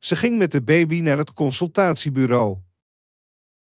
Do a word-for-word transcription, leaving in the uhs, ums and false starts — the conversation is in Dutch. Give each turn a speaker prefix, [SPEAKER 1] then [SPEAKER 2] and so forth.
[SPEAKER 1] Ze ging met de baby naar het consultatiebureau.